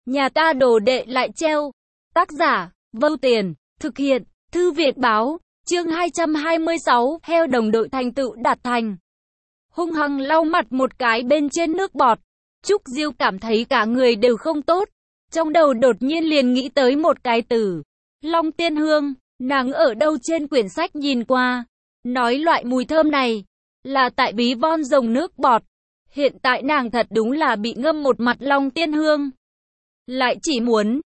Nhà ta đồ đệ lại treo. Tác giả, Vâu Tiền, thực hiện, Thư viện báo, chương 226, heo đồng đội thành tựu đạt thành. Hung hăng lau mặt một cái bên trên nước bọt. Trúc Diêu cảm thấy cả người đều không tốt. Trong đầu đột nhiên liền nghĩ tới một cái từ. Long tiên hương, nàng ở đâu trên quyển sách nhìn qua. Nói loại mùi thơm này, là tại bí von rồng nước bọt. Hiện tại nàng thật đúng là bị ngâm một mặt long tiên hương. Lại chỉ muốn,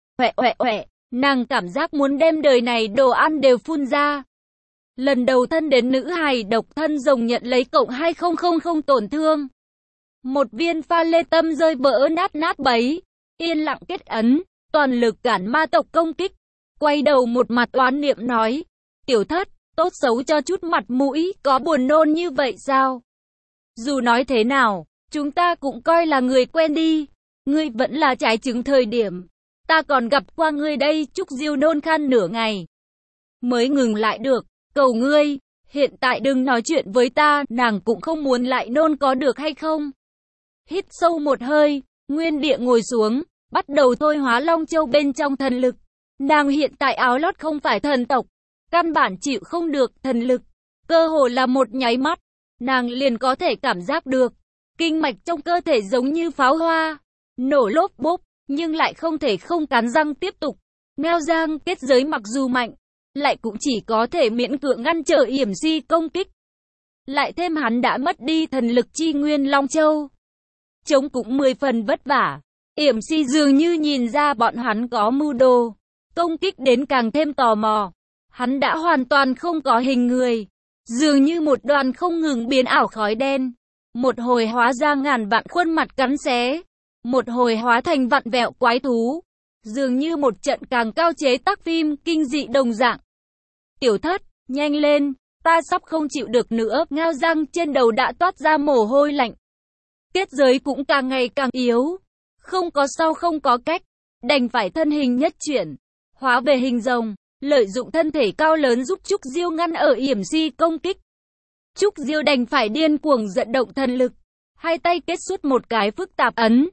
nàng cảm giác muốn đem đời này đồ ăn đều phun ra. Lần đầu thân đến nữ hài độc thân rồng nhận lấy cộng 2000 tổn thương. Một viên pha lê tâm rơi vỡ nát bấy. Yên lặng kết ấn, toàn lực cản ma tộc công kích. Quay đầu một mặt oán niệm nói. Tiểu thất, tốt xấu cho chút mặt mũi, có buồn nôn như vậy sao? Dù nói thế nào, chúng ta cũng coi là người quen đi. Ngươi vẫn là trái trứng thời điểm. Ta còn gặp qua ngươi đây. Trúc Diêu nôn khan nửa ngày mới ngừng lại được. Cầu ngươi, hiện tại đừng nói chuyện với ta. Nàng cũng không muốn lại nôn, có được hay không? Hít sâu một hơi, nguyên địa ngồi xuống, bắt đầu thôi hóa Long Châu bên trong thần lực. Nàng hiện tại áo lót không phải thần tộc, căn bản chịu không được thần lực. Cơ hồ là một nháy mắt, nàng liền có thể cảm giác được kinh mạch trong cơ thể giống như pháo hoa, nổ lốp bốp, nhưng lại không thể không cắn răng tiếp tục. Ngao Giang kết giới mặc dù mạnh, lại cũng chỉ có thể miễn cưỡng ngăn trở Yểm Si công kích. Lại thêm hắn đã mất đi thần lực chi nguyên Long Châu, chống cũng 10 phần vất vả. Yểm Si dường như nhìn ra bọn hắn có mưu đồ, công kích đến càng thêm tò mò. Hắn đã hoàn toàn không có hình người, dường như một đoàn không ngừng biến ảo khói đen. Một hồi hóa ra ngàn vạn khuôn mặt cắn xé, một hồi hóa thành vặn vẹo quái thú, dường như một trận càng cao chế tác phim kinh dị đồng dạng. Tiểu thất, nhanh lên, ta sắp không chịu được nữa. Ngao Giang trên đầu đã toát ra mồ hôi lạnh. Kết giới cũng càng ngày càng yếu, không có cách, đành phải thân hình nhất chuyển, hóa về hình rồng, lợi dụng thân thể cao lớn giúp Trúc Diêu ngăn ở Yểm Si công kích. Trúc Diêu đành phải điên cuồng vận động thần lực, hai tay kết xuất một cái phức tạp ấn.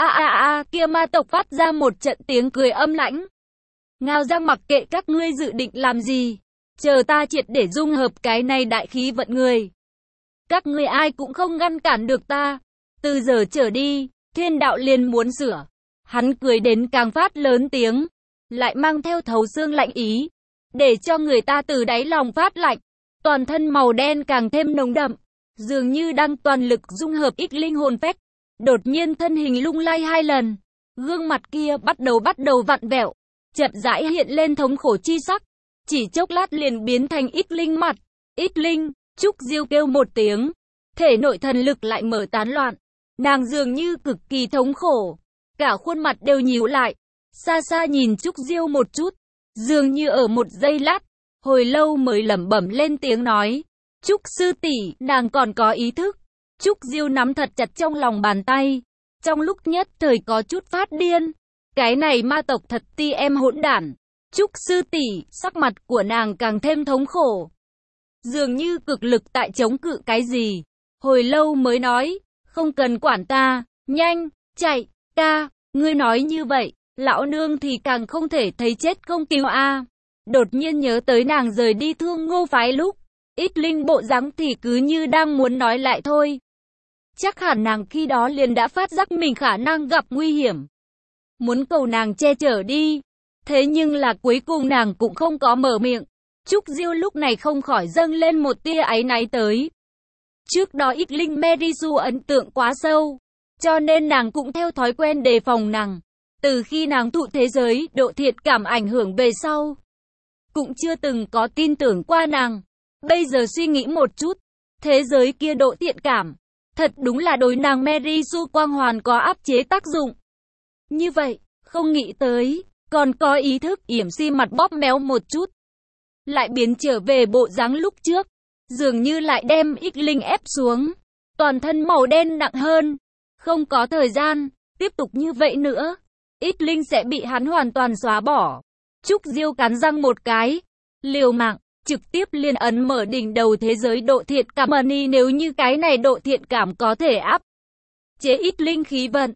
Kia ma tộc phát ra một trận tiếng cười âm lãnh. Ngao Giang mặc kệ các ngươi dự định làm gì, chờ ta triệt để dung hợp cái này đại khí vận người. Các ngươi ai cũng không ngăn cản được ta. Từ giờ trở đi, thiên đạo liền muốn sửa. Hắn cười đến càng phát lớn tiếng, lại mang theo thấu xương lạnh ý, để cho người ta từ đáy lòng phát lạnh. Toàn thân màu đen càng thêm nồng đậm, dường như đang toàn lực dung hợp ít linh hồn phách. Đột nhiên thân hình lung lay 2 lần, gương mặt kia bắt đầu vặn vẹo, chậm rãi hiện lên thống khổ chi sắc, chỉ chốc lát liền biến thành ít linh mặt. Ít linh, Trúc Diêu kêu một tiếng, thể nội thần lực lại mở tán loạn, nàng dường như cực kỳ thống khổ, cả khuôn mặt đều nhíu lại, xa xa nhìn Trúc Diêu một chút, dường như ở một giây lát, hồi lâu mới lẩm bẩm lên tiếng nói, Trúc sư tỷ, nàng còn có ý thức. Trúc Diêu nắm thật chặt trong lòng bàn tay, trong lúc nhất thời có chút phát điên. Cái này ma tộc thật ti em hỗn đản. Trúc sư tỷ, sắc mặt của nàng càng thêm thống khổ, dường như cực lực tại chống cự cái gì. Hồi lâu mới nói, không cần quản ta, nhanh, chạy, ca, ngươi nói như vậy, lão nương thì càng không thể thấy chết không cứu a. Đột nhiên nhớ tới nàng rời đi Thương Ngô phái lúc, ít linh bộ dáng thì cứ như đang muốn nói lại thôi. Chắc hẳn nàng khi đó liền đã phát giác mình khả năng gặp nguy hiểm, muốn cầu nàng che chở đi. Thế nhưng là cuối cùng nàng cũng không có mở miệng. Trúc Diêu lúc này không khỏi dâng lên một tia áy náy tới. Trước đó ít linh Merisu ấn tượng quá sâu, cho nên nàng cũng theo thói quen đề phòng nàng. Từ khi nàng thụ thế giới độ thiện cảm ảnh hưởng về sau, cũng chưa từng có tin tưởng qua nàng. Bây giờ suy nghĩ một chút, thế giới kia độ thiện cảm, thật đúng là đối nàng Merisu quang hoàn có áp chế tác dụng. Như vậy, không nghĩ tới, còn có ý thức. Yểm Si mặt bóp méo một chút, lại biến trở về bộ dáng lúc trước, dường như lại đem ít linh ép xuống, toàn thân màu đen nặng hơn. Không có thời gian, tiếp tục như vậy nữa, ít linh sẽ bị hắn hoàn toàn xóa bỏ. Trúc Diêu cắn răng một cái, liều mạng, trực tiếp liên ấn mở đỉnh đầu thế giới độ thiện cảm. Nếu như cái này độ thiện cảm có thể áp chế ít linh khí vận,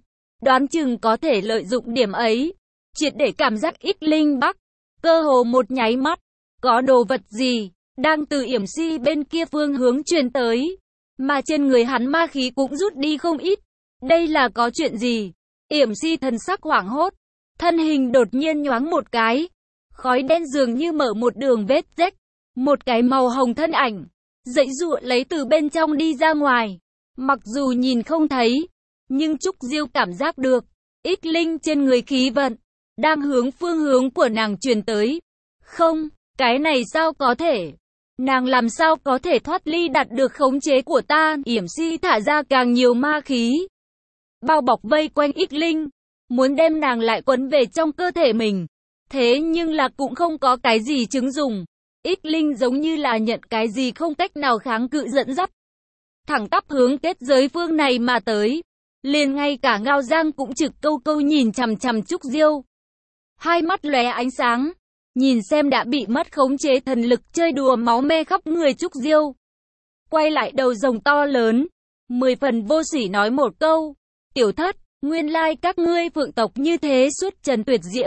đoán chừng có thể lợi dụng điểm ấy, triệt để cảm giác ít linh bắc. Cơ hồ một nháy mắt, có đồ vật gì đang từ yểm si bên kia phương hướng truyền tới, mà trên người hắn ma khí cũng rút đi không ít. Đây là có chuyện gì? Yểm si thần sắc hoảng hốt, thân hình đột nhiên nhoáng một cái, khói đen dường như mở một đường vết rách, một cái màu hồng thân ảnh giãy giụa lấy từ bên trong đi ra ngoài. Mặc dù nhìn không thấy, nhưng Trúc Diêu cảm giác được, ít linh trên người khí vận đang hướng phương hướng của nàng truyền tới. Không, cái này sao có thể? Nàng làm sao có thể thoát ly đạt được khống chế của ta? Yểm si thả ra càng nhiều ma khí, bao bọc vây quanh ít linh, muốn đem nàng lại quấn về trong cơ thể mình. Thế nhưng là cũng không có cái gì chứng dùng. Ít linh giống như là nhận cái gì không cách nào kháng cự dẫn dắt, thẳng tắp hướng kết giới phương này mà tới. Liền ngay cả Ngao Giang cũng trực câu câu nhìn chằm chằm Trúc Diêu, hai mắt lóe ánh sáng, nhìn xem đã bị mất khống chế thần lực chơi đùa máu me khắp người Trúc Diêu. Quay lại đầu rồng to lớn, 10 phần vô sỉ nói một câu, tiểu thất, nguyên lai các ngươi phượng tộc như thế suốt trần tuyệt diễm.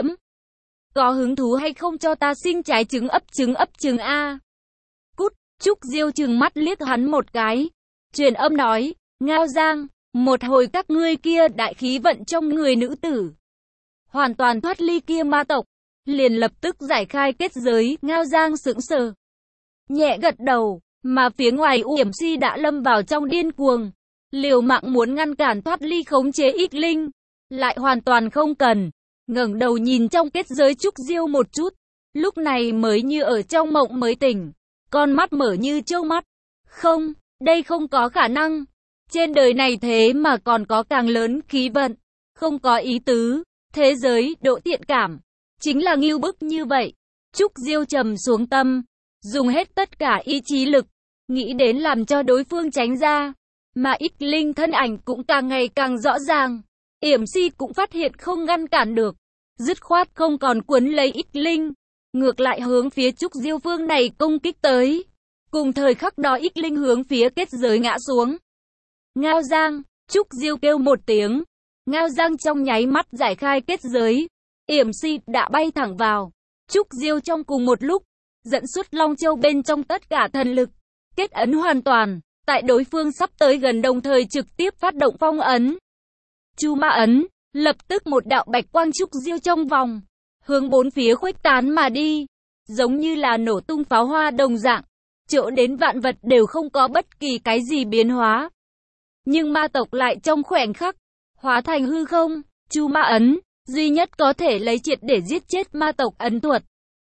Có hứng thú hay không cho ta sinh trái trứng ấp trứng a? Cút, Trúc Diêu trừng mắt liếc hắn một cái, truyền âm nói, Ngao Giang, một hồi các ngươi kia đại khí vận trong người nữ tử hoàn toàn thoát ly kia ma tộc, liền lập tức giải khai kết giới. Ngao Giang sững sờ, nhẹ gật đầu, mà phía ngoài Yểm Si đã lâm vào trong điên cuồng, liều mạng muốn ngăn cản thoát ly khống chế ít linh, lại hoàn toàn không cần. Ngẩng đầu nhìn trong kết giới Trúc Diêu một chút, lúc này mới như ở trong mộng mới tỉnh, con mắt mở như trâu mắt. Không, đây không có khả năng. Trên đời này thế mà còn có càng lớn khí vận, không có ý tứ, thế giới độ thiện cảm, chính là ngưu bức như vậy. Trúc Diêu trầm xuống tâm, dùng hết tất cả ý chí lực, nghĩ đến làm cho đối phương tránh ra, mà ít linh thân ảnh cũng càng ngày càng rõ ràng. Yểm Si cũng phát hiện không ngăn cản được, dứt khoát không còn cuốn lấy ít linh, ngược lại hướng phía Trúc Diêu phương này công kích tới. Cùng thời khắc đó ít linh hướng phía kết giới ngã xuống. Ngao Giang, Trúc Diêu kêu một tiếng. Ngao Giang trong nháy mắt giải khai kết giới. Yểm Si đã bay thẳng vào Trúc Diêu trong cùng một lúc, dẫn xuất Long Châu bên trong tất cả thần lực, kết ấn hoàn toàn, tại đối phương sắp tới gần đồng thời trực tiếp phát động phong ấn. Chu Ma ấn, lập tức một đạo bạch quang Trúc Diêu trong vòng, hướng bốn phía khuếch tán mà đi, giống như là nổ tung pháo hoa đồng dạng, chỗ đến vạn vật đều không có bất kỳ cái gì biến hóa. Nhưng ma tộc lại trong khoảnh khắc hóa thành hư không. Chu Ma ấn, duy nhất có thể lấy triệt để giết chết ma tộc ấn thuật.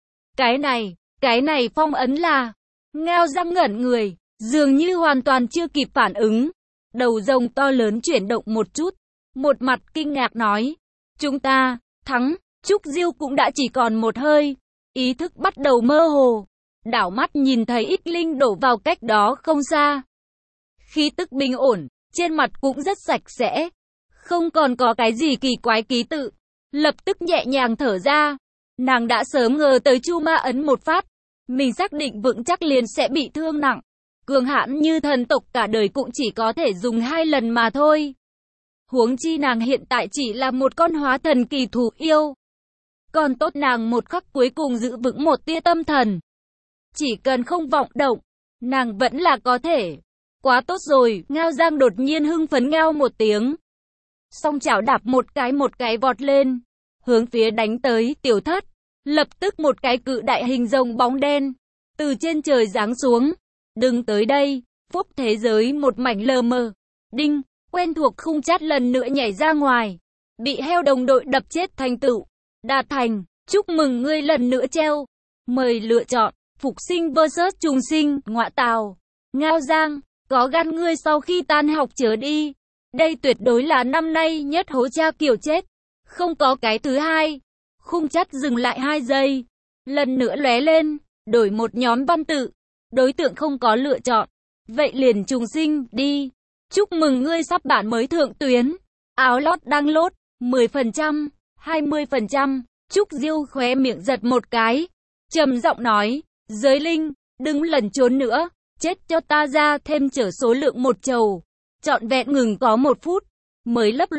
Cái này phong ấn là... Ngao Giang ngẩn người, dường như hoàn toàn chưa kịp phản ứng. Đầu rồng to lớn chuyển động một chút, một mặt kinh ngạc nói, chúng ta thắng. Trúc Diêu cũng đã chỉ còn một hơi, ý thức bắt đầu mơ hồ, đảo mắt nhìn thấy ít linh đổ vào cách đó không xa. Khí tức bình ổn, trên mặt cũng rất sạch sẽ, không còn có cái gì kỳ quái ký tự, lập tức nhẹ nhàng thở ra. Nàng đã sớm ngờ tới Chu Ma ấn một phát, mình xác định vững chắc liền sẽ bị thương nặng. Cường hãn như thần tộc cả đời cũng chỉ có thể dùng 2 lần mà thôi. Huống chi nàng hiện tại chỉ là một con hóa thần kỳ thú yêu. Còn tốt nàng một khắc cuối cùng giữ vững một tia tâm thần. Chỉ cần không vọng động, nàng vẫn là có thể. Quá tốt rồi, Ngao Giang đột nhiên hưng phấn ngao một tiếng. Song chảo đạp một cái vọt lên, hướng phía đánh tới tiểu thất. Lập tức một cái cự đại hình rồng bóng đen, từ trên trời giáng xuống. Đừng tới đây, phúc thế giới một mảnh lờ mờ. Đinh, quen thuộc khung chát lần nữa nhảy ra ngoài. Bị heo đồng đội đập chết thành tựu. Đạt thành, chúc mừng ngươi lần nữa treo. Mời lựa chọn, phục sinh vs trùng sinh, ngọa tào. Ngao Giang, có gan ngươi sau khi tan học chớ đi. Đây tuyệt đối là năm nay nhất hố cha kiểu chết. Không có cái thứ hai. Khung chát dừng lại 2 giây. Lần nữa lóe lên, đổi một nhóm văn tự. Đối tượng không có lựa chọn. Vậy liền trùng sinh, đi. Chúc mừng ngươi sắp bản mới thượng tuyến. Áo lót đang lốt, 10%, 20%. Trúc Diêu khóe miệng giật một cái. Trầm giọng nói, giới linh, đừng lẩn trốn nữa. Chết cho ta ra thêm trở số lượng một chầu. Trọn vẹn ngừng có 1 phút. Mới lấp lóe.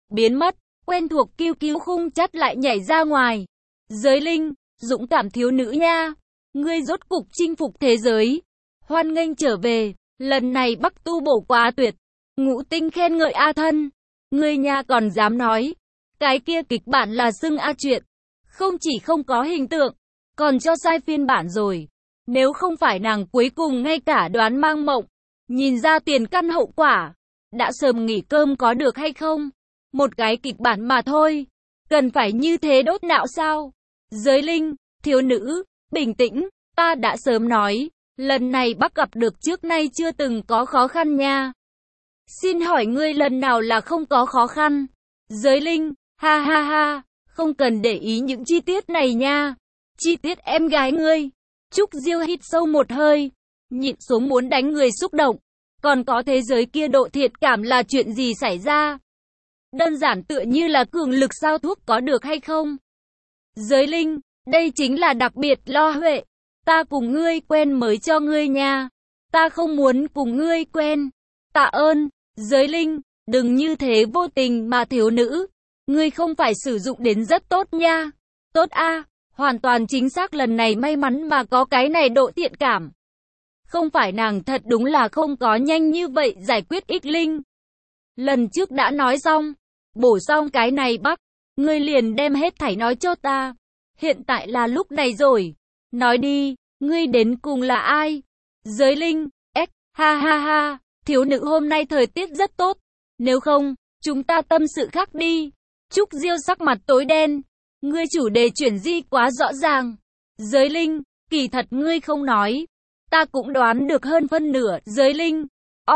biến mất, quen thuộc kiêu kiêu khung chất lại nhảy ra ngoài. Giới linh, dũng cảm thiếu nữ nha, ngươi rốt cục chinh phục thế giới. Hoan nghênh trở về, lần này Bắc tu bổ quá tuyệt. Ngũ tinh khen ngợi A thân. Ngươi nha còn dám nói, cái kia kịch bản là xưng A chuyện. Không chỉ không có hình tượng, còn cho sai phiên bản rồi. Nếu không phải nàng cuối cùng ngay cả đoán mang mộng, nhìn ra tiền căn hậu quả, đã sớm nghỉ cơm có được hay không? Một cái kịch bản mà thôi, cần phải như thế đốt não sao? Giới linh, thiếu nữ, bình tĩnh, ta đã sớm nói, lần này Bắc gặp được trước nay chưa từng có khó khăn nha. Xin hỏi ngươi lần nào là không có khó khăn? Giới linh, ha ha ha, không cần để ý những chi tiết này nha. Chi tiết em gái ngươi. Trúc Diêu hít sâu một hơi, nhịn xuống muốn đánh người xúc động. Còn có thế giới kia độ thiệt cảm là chuyện gì xảy ra? Đơn giản tựa như là cường lực sao thuốc có được hay không? Giới linh, đây chính là đặc biệt lo huệ. Ta cùng ngươi quen mới cho ngươi nha. Ta không muốn cùng ngươi quen. Tạ ơn, giới linh, đừng như thế vô tình mà thiếu nữ. Ngươi không phải sử dụng đến rất tốt nha. Tốt a, hoàn toàn chính xác lần này may mắn mà có cái này độ thiện cảm. Không phải nàng thật đúng là không có nhanh như vậy giải quyết ích linh. Lần trước đã nói xong, bổ xong cái này Bắc, ngươi liền đem hết thảy nói cho ta. Hiện tại là lúc này rồi. Nói đi, ngươi đến cùng là ai? Giới linh, ha ha ha, thiếu nữ hôm nay thời tiết rất tốt. Nếu không, chúng ta tâm sự khác đi. Trúc Diêu sắc mặt tối đen. Ngươi chủ đề chuyển di quá rõ ràng. Giới linh, kỳ thật ngươi không nói. Ta cũng đoán được hơn phân nửa. Giới linh,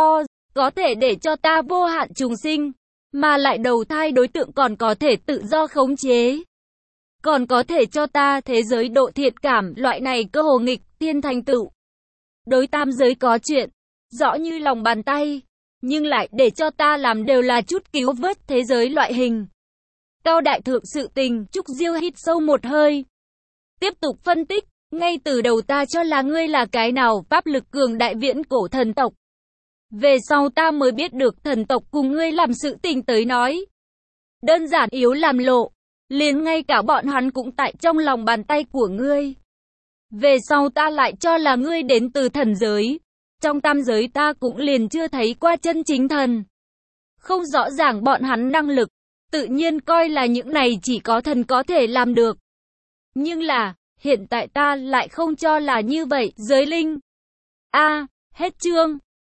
có thể để cho ta vô hạn trùng sinh. Mà lại đầu thai đối tượng còn có thể tự do khống chế. Còn có thể cho ta thế giới độ thiệt cảm, loại này cơ hồ nghịch thiên thành tựu. Đối tam giới có chuyện, rõ như lòng bàn tay. Nhưng lại để cho ta làm đều là chút cứu vớt thế giới loại hình. Cao đại thượng sự tình, Trúc Diêu hít sâu một hơi. Tiếp tục phân tích, ngay từ đầu ta cho là ngươi là cái nào pháp lực cường đại viễn cổ thần tộc. Về sau ta mới biết được thần tộc cùng ngươi làm sự tình tới nói. Đơn giản yếu làm lộ, liền ngay cả bọn hắn cũng tại trong lòng bàn tay của ngươi. Về sau ta lại cho là ngươi đến từ thần giới. Trong tam giới ta cũng liền chưa thấy qua chân chính thần. Không rõ ràng bọn hắn năng lực, tự nhiên coi là những này chỉ có thần có thể làm được. Nhưng là, hiện tại ta lại không cho là như vậy. Giới linh. Hết chương.